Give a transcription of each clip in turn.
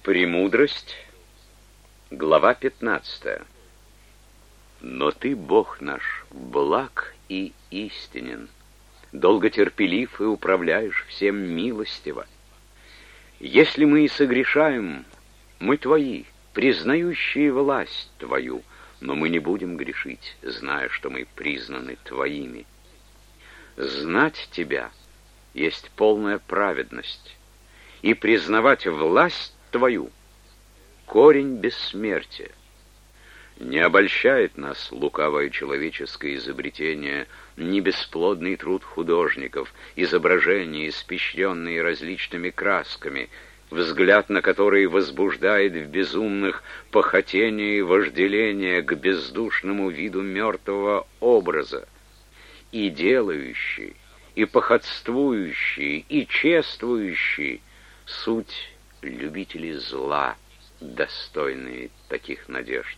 Премудрость, глава 15. Но ты, Бог наш, благ и истинен, долготерпелив и управляешь всем милостиво. Если мы и согрешаем, мы твои, признающие власть твою, но мы не будем грешить, зная, что мы признаны твоими. Знать тебя есть полная праведность, и признавать власть твою — корень бессмертия. Не обольщает нас лукавое человеческое изобретение, ни бесплодный труд художников, изображения, испещренные различными красками, взгляд на которые возбуждает в безумных похотение и вожделение к бездушному виду мертвого образа. И делающий, и походствующий, и чествующий — суть любители зла, достойные таких надежд.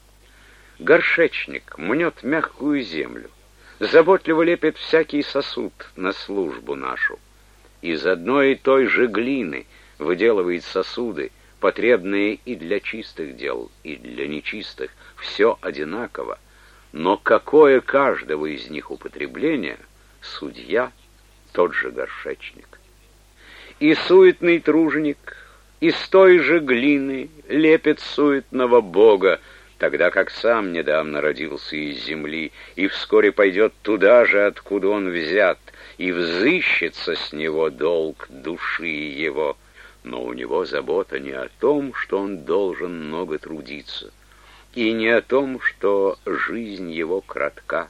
Горшечник мнет мягкую землю, заботливо лепит всякий сосуд на службу нашу. Из одной и той же глины выделывает сосуды, потребные и для чистых дел, и для нечистых, все одинаково, но какое каждого из них употребление, судья тот же горшечник. И суетный труженик из той же глины лепит суетного Бога, тогда как сам недавно родился из земли и вскоре пойдет туда же, откуда он взят, и взыщется с него долг души его. Но у него забота не о том, что он должен много трудиться, и не о том, что жизнь его кратка.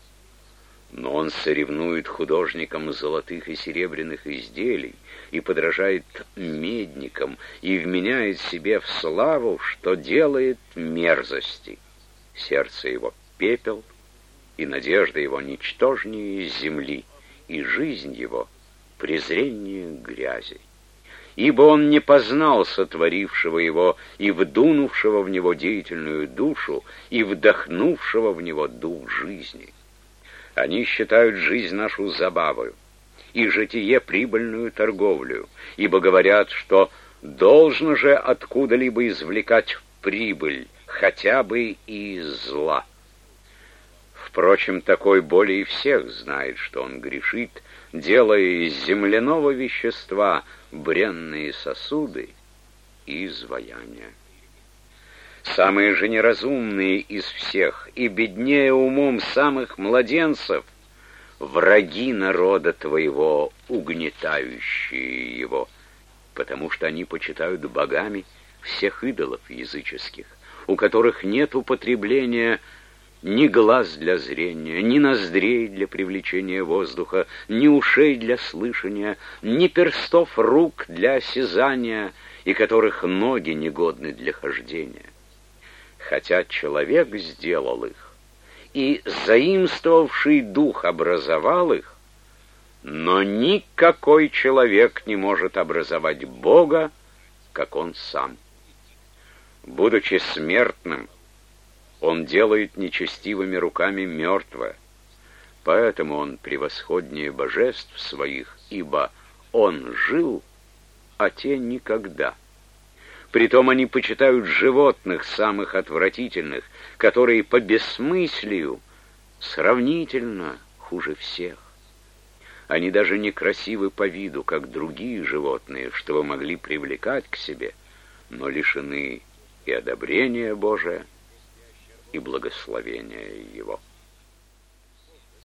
Но он соревнует художникам золотых и серебряных изделий и подражает медникам и вменяет себе в славу, что делает мерзости. Сердце его пепел, и надежда его ничтожнее земли, и жизнь его презрение грязи. Ибо он не познал сотворившего его и вдунувшего в него деятельную душу и вдохнувшего в него дух жизни. Они считают жизнь нашу забавою и житие прибыльную торговлю, ибо говорят, что должно же откуда-либо извлекать прибыль, хотя бы и из зла. Впрочем, такой более всех знает, что он грешит, делая из земляного вещества бренные сосуды и изваяния. Самые же неразумные из всех и беднее умом самых младенцев — враги народа твоего, угнетающие его, потому что они почитают богами всех идолов языческих, у которых нет употребления ни глаз для зрения, ни ноздрей для привлечения воздуха, ни ушей для слышания, ни перстов рук для осязания, и которых ноги негодны для хождения. Хотя человек сделал их, и заимствовавший дух образовал их, но никакой человек не может образовать Бога, как он сам. Будучи смертным, он делает нечестивыми руками мертвое, поэтому он превосходнее божеств своих, ибо он жил, а те никогда. Притом они почитают животных самых отвратительных, которые по бессмыслию сравнительно хуже всех. Они даже не красивы по виду, как другие животные, чтобы могли привлекать к себе, но лишены и одобрения Божия, и благословения Его.